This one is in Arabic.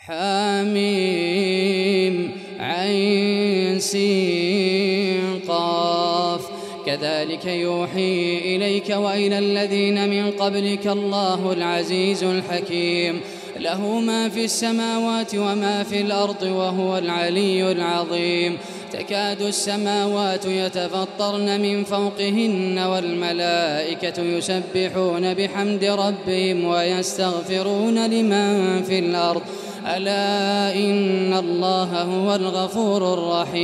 حميم عين سين قاف كذلك يوحي إليك وإلى الذين من قبلك الله العزيز الحكيم له ما في السماوات وما في الأرض وهو العلي العظيم تكاد السماوات يتفطرن من فوقهن والملائكة يسبحون بحمد ربهم ويستغفرون لمن في الأرض ألا إن الله هو الغفور الرحيم